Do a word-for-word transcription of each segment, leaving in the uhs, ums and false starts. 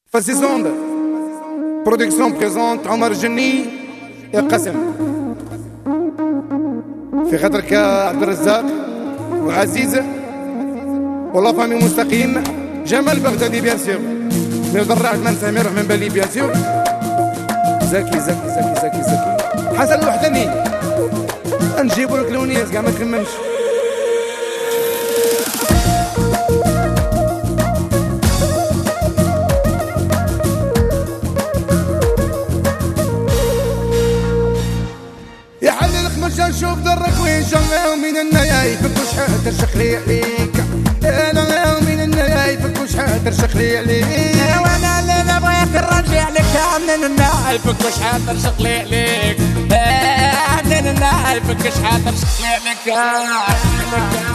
فاسي سوند برودكسيون بريزونت عمر جني يا قسم في خاطرك عبد الرزاق وعزيز والله فامي مستقيم جمال بغدادي بيان سور مي ضرعت من سامي روح من بالي بيان سور زكي زكي زكي زكي زكي حسن الوحداني نجيبو لك لونيس كاع ما تخممش. يا حلل الخمر نشوف درك وين شغال ومن النياي فك وشحال ترشخ لي عليك انا ومن النياي فك وشحال ترشخ لي عليك وانا اللي نبغيك نرجع لك من الناي فك وشحال ترشخ لي عليك من الناي فك وشحال ترشخ لي عليك.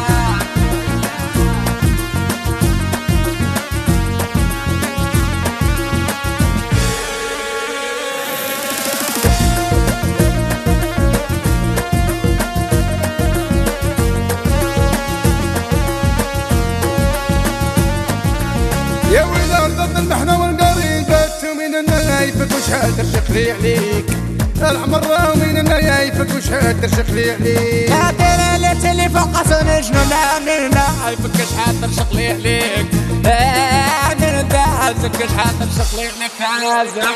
يا ويلي ارض المحنة والقريبات ومن النايفك وشحال ترشخ لي عليك الحمرة ومن النايفك وشحال ترشخ لي عليك يا دلالة اللي فوق قصر جنون من النايفك شحال ترشخ لي عليك من الدهزك شحال ترشخ لي عليك.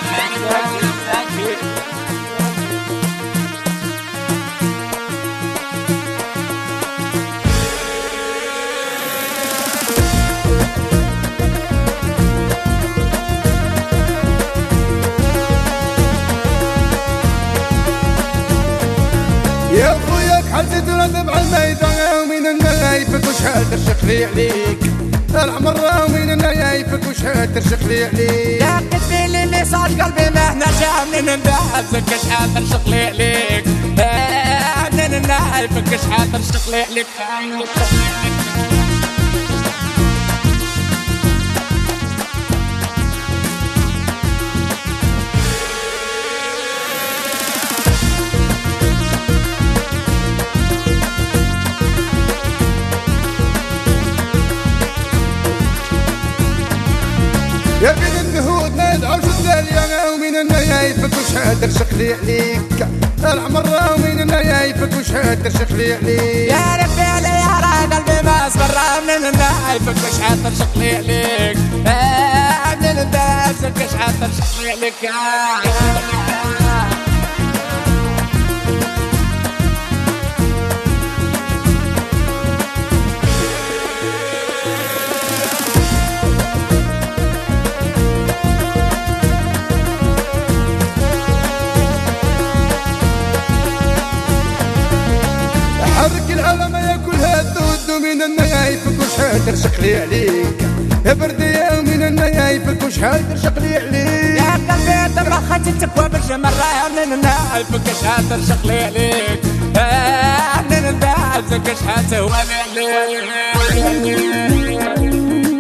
يا خويا كحلت ترتب على الميدان ومن النايفك وشحال ترشخ لي عليك الحمرة ومن النايفك وشحال ترشخ لي عليك. يا قلبي اللي صار قلبي مهنا جا من النايفك شحال ترشخ لي عليك من النايفك شحال ترشخ لي عليك. يا بين الدهود ندعو شداليا ومن النايفك وشحال ترشخ لي عليك الحمرة ومن النايفك وشحال ترشخ لي عليك. يا ربي علي يا قلبي ما صبر من النايفك وشحال ترشخ لي عليك من النايفك شحال ترشخ لي عليك. حرك العالم ياكل هالدود ومن النايفك وشحال ترشخ لي عليك يا بردية ومن النايفك وشحال ترشخ لي عليك. يا قلبي تبرخت تكوى بالجمرة من النايفك شحال ترشخ لي عليك من النايفك شحال تهوى لي عليك.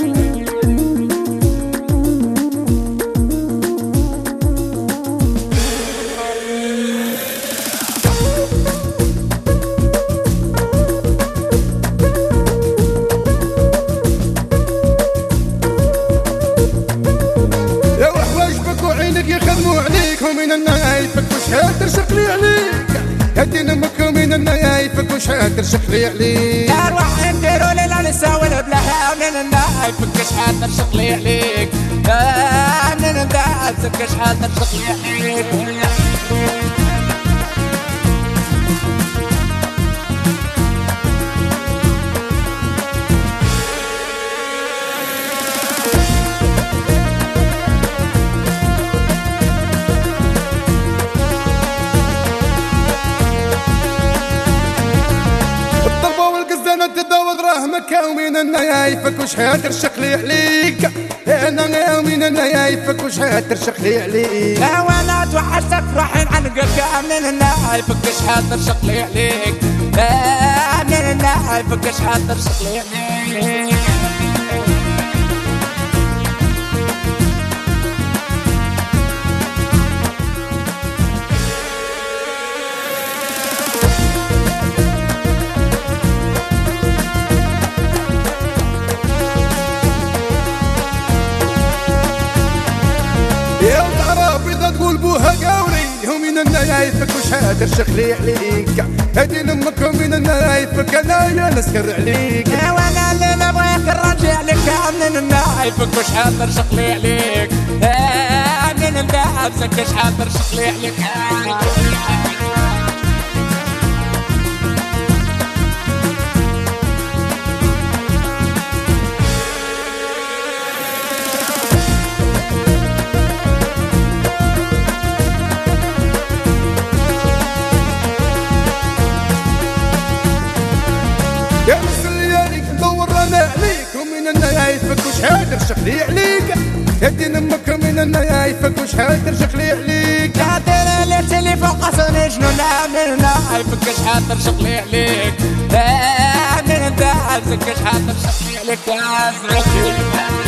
يخدموا عليك ومن النايفك وشحال ترشخ لي عليك هدي نمك ومن النايفك وشحال ترشخ لي عليك. يا روح نديرو ليلة نساوي بلاها من النايفك شحال ترشخ لي عليك من النايفك شحال ترشخ لي عليك. تداوض رحمك ومن النايفك وشحال ترشخ لي عليك انا ومن النايفك وشحال ترشخ لي عليك. لا وانا توحشتك روحي نعنقك من النايفك شحال ترشخ لي عليك من النايفك شحال ترشخ لي عليك. نايفك وشحال ترشق لي عليك هادي لامك ومن نايفك انايا نسكر عليك وانا اللي نبغيك نرجع لك من نايفك وشحال ترشق لي عليك من نبعزك شحال ترشق لي عليك يا نص الليالي ندور انا عليك ومن النايفك وشحال ترشق لي عليك يدي نمك من النايفك وشحال ترشق لي عليك يا ترى ليش اللي فوق صني شنو نعمل نايفك شحال ترشق لي عليك من دازك شحال ترشق لي عليك